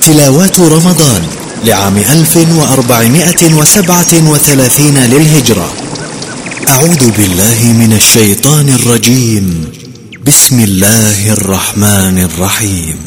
تلاوات رمضان لعام 1437 للهجرة. أعوذ بالله من الشيطان الرجيم. بسم الله الرحمن الرحيم.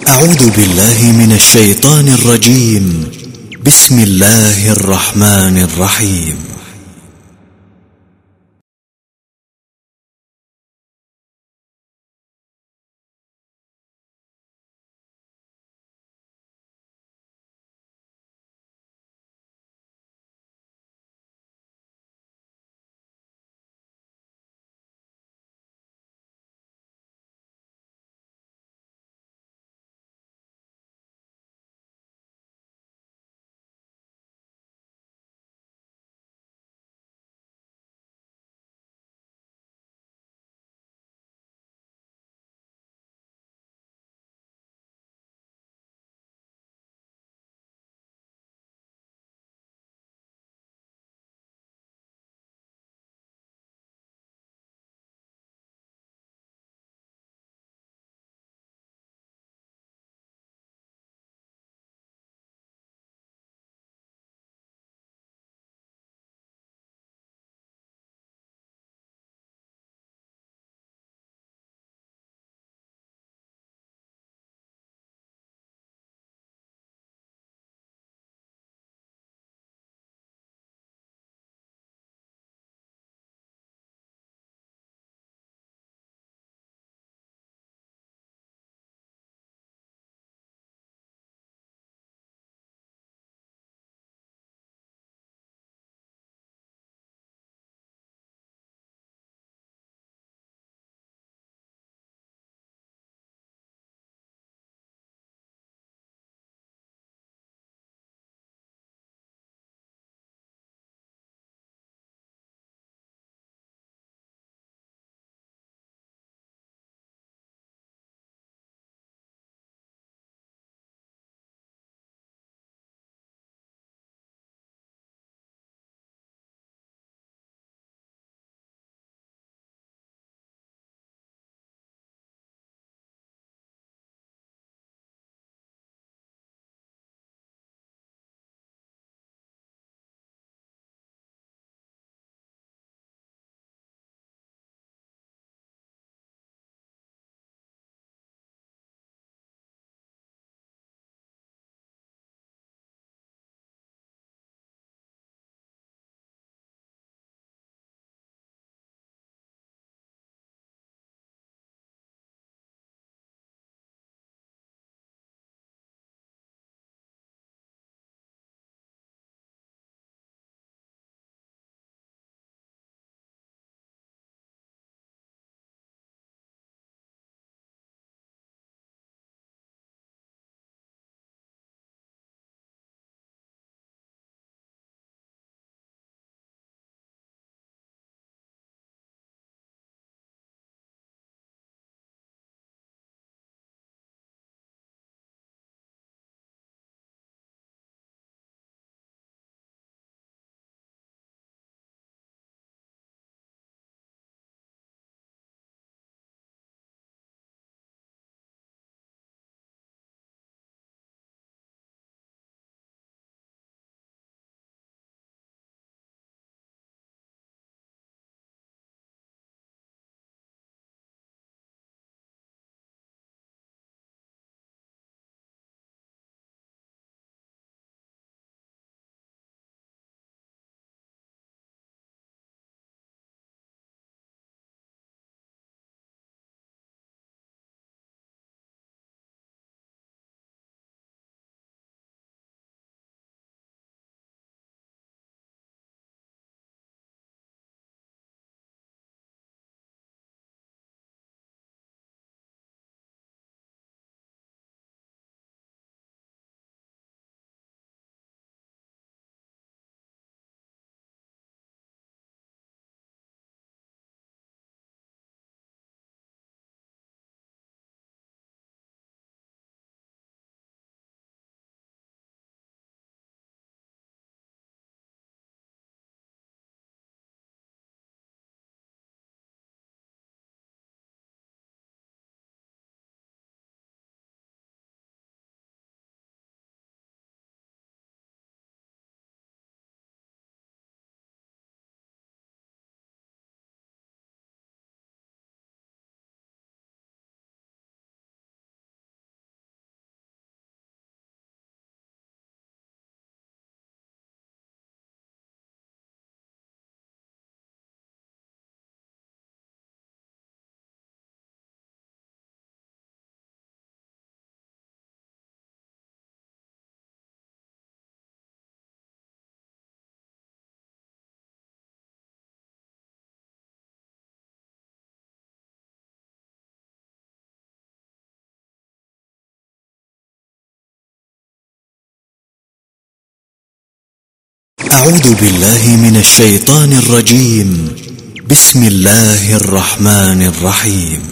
أعوذ بالله من الشيطان الرجيم. بسم الله الرحمن الرحيم. أعوذ بالله من الشيطان الرجيم. بسم الله الرحمن الرحيم.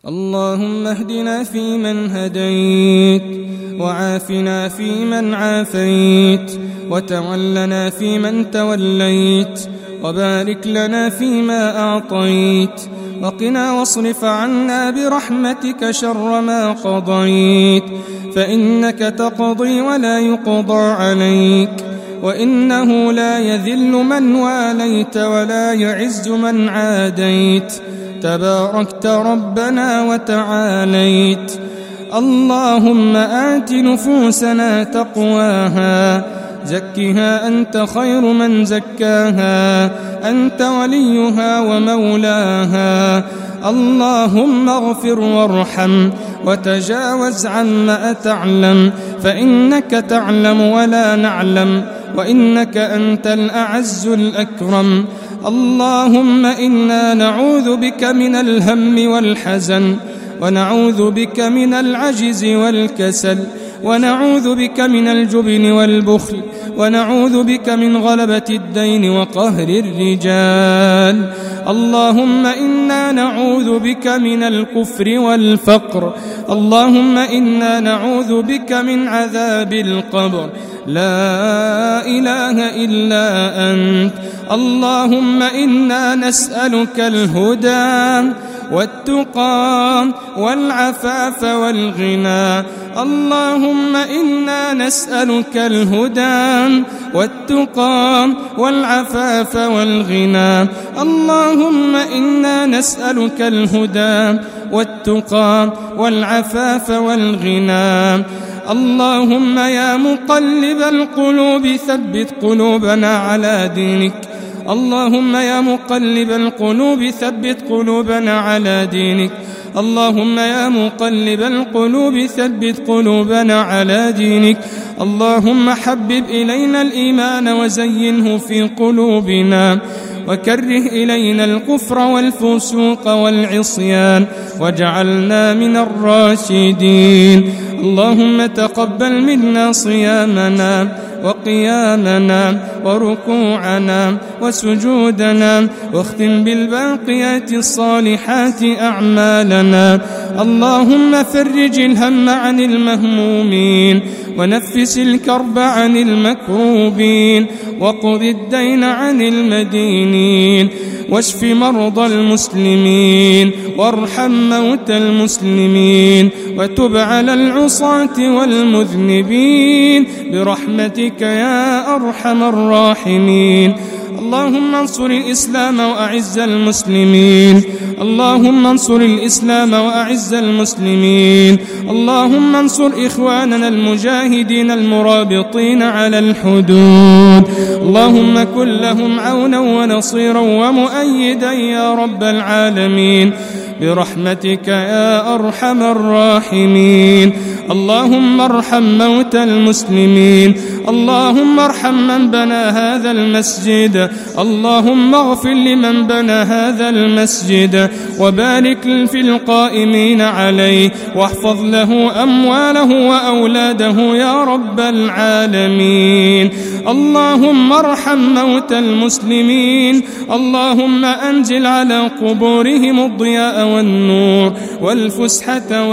اللهم اهدنا فيمن هديت، وعافنا فيمن عافيت، وتولنا فيمن توليت، وبارك لنا فيما أعطيت، وقنا واصرف عنا برحمتك شر ما قضيت، فإنك تقضي ولا يقضى عليك، وإنه لا يذل من واليت ولا يعز من عاديت، تباركت ربنا وتعاليت. اللهم آت نفوسنا تقواها، زكها أنت خير من زكاها، أنت وليها ومولاها. اللهم اغفر وارحم وتجاوز عما تعلم، فإنك تعلم ولا نعلم، وإنك أنت الأعز الأكرم. اللهم إنا نعوذ بك من الهم والحزن، ونعوذ بك من العجز والكسل، ونعوذ بك من الجبن والبخل، ونعوذ بك من غلبة الدين وقهر الرجال. اللهم إنا نعوذ بك من الكفر والفقر. اللهم إنا نعوذ بك من عذاب القبر، لا إله إلا أنت. اللهم إنا نسألك الهدى والتقى والعفاف والغنى. اللهم إنا نسألك الهدى والتقى والعفاف والغنى. اللهم إنا نسألك الهدى والتقى والعفاف والغنى. اللهم يا مقلب القلوب ثبت قلوبنا على دينك. اللهم يا مقلب القلوب ثبت قلوبنا على دينك. اللهم يا مقلب القلوب ثبت قلوبنا على دينك. اللهم حبب إلينا الإيمان وزينه في قلوبنا، وكره إلينا الكفر والفسوق والعصيان، واجعلنا من الراشدين. اللهم تقبل منا صيامنا وقيامنا وركوعنا وسجودنا، واختم بالباقيات الصالحات أعمالنا. اللهم فرج الهم عن المهمومين، ونفس الكرب عن المكروبين، وقض الدين عن المدينين، واشف مرضى المسلمين، وارحم موتى المسلمين، وتب على العصاة والمذنبين برحمتك يا أرحم الراحمين. اللهم انصر الإسلام وأعز المسلمين. اللهم انصر الإسلام وأعز المسلمين. اللهم انصر إخواننا المجاهدين المرابطين على الحدود. اللهم كن لهم عونا ونصيرا ومؤيدا يا رب العالمين برحمتك يا أرحم الراحمين. اللهم ارحم موتى المسلمين. اللهم ارحم من بنى هذا المسجد. اللهم اغفر لمن بنى هذا المسجد، وبارك في القائمين عليه، واحفظ له أمواله وأولاده يا رب العالمين. اللهم ارحم موتى المسلمين. اللهم أنزل على قبورهم الضياء والنور والفسحة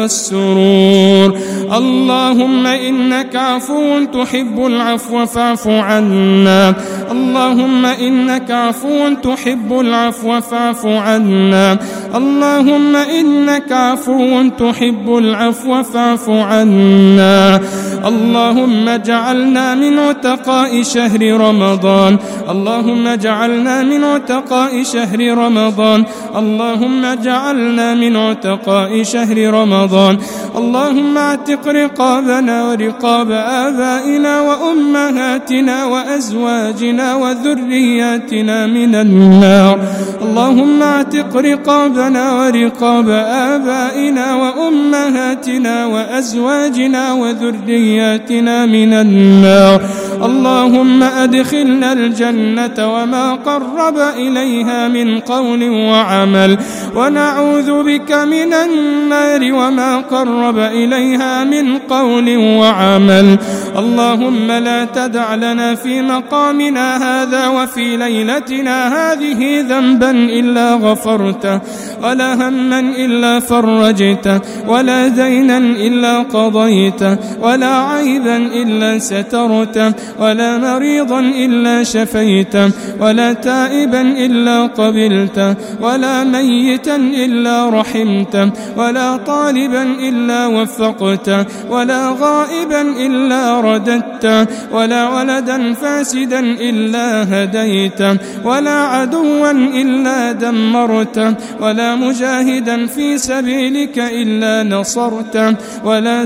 والسرور. اللهم إنك عفو تحب العفو فاعف عنا. اللهم إنك عفو تحب العفو فاعف عنا. اللهم إنك عفو تحب العفو فاعف عنا. اللهم اجعلنا من عتقاء شهر رمضان. اللهم اجعلنا من عتقاء شهر رمضان. اللهم اجعلنا من عتقاء شهر رمضان. اللهم اعتق رقابنا ورقاب آبائنا وأمهاتنا وأزواجنا وذرياتنا من النار. اللهم اعتق رقابنا ورقاب آبائنا وأمهاتنا وأزواجنا وذرياتنا من النار. اللهم أدخلنا الجنة وما قرب إليها من قول وعمل، ونعوذ بك من النار وما قرب إليها من قول وعمل. اللهم لا تدع لنا في مقامنا هذا وفي ليلتنا هذه ذنبا إلا غفرته، ولا هما إلا فرجته، ولا دينا إلا قضيته، ولا عيبا إلا سترته، ولا مريضا إلا شفيته، ولا تائبا إلا قبلته، ولا ميتا إلا رحمته، ولا طالبا إلا وفقته، ولا غائبا إلا رددته، ولا ولدا فاسدا إلا هديته، ولا عدوا إلا دمرته، ولا مجاهدا في سبيلك إلا نصرته، ولا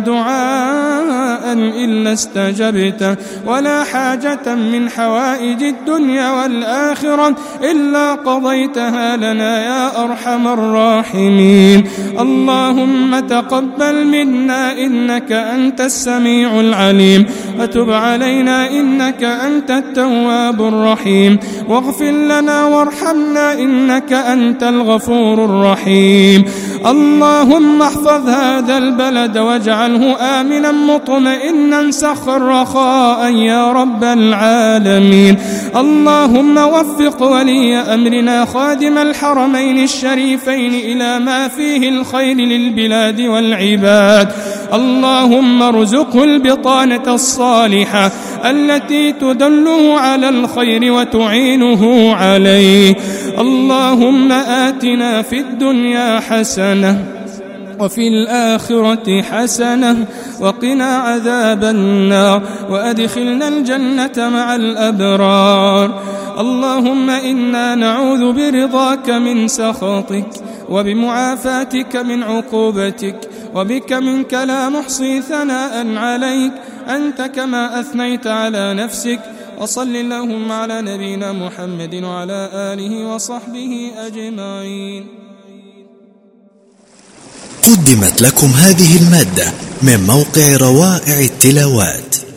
دعاء إلا استجبته، ولا حاجة من حوائج الدنيا والآخرة إلا قضيتها لنا يا أرحم الراحمين. اللهم تقبل منا إنك أنت السميع العليم، وتب علينا إنك أنت التواب الرحيم، واغفر لنا وارحمنا إنك أنت الغفور الرحيم. اللهم احفظ هذا البلد واجعله آمنا مطمئنا سخا رخاء يا رب العالمين. اللهم وفق ولي أمرنا خادم الحرمين الشريفين إلى ما فيه الخير للبلاد والعباد. اللهم ارزقه البطانة الصالحة التي تدله على الخير وتعينه عليه. اللهم آتنا في الدنيا حسنة وفي الآخرة حسنة وقنا عذاب النار، وأدخلنا الجنة مع الأبرار. اللهم إنا نعوذ برضاك من سخطك، وبمعافاتك من عقوبتك، وبك منك لا نحصي ثناء عليك أنت كما أثنيت على نفسك. وصل اللهم على نبينا محمد وعلى آله وصحبه أجمعين. قدمت لكم هذه المادة من موقع روائع التلاوات.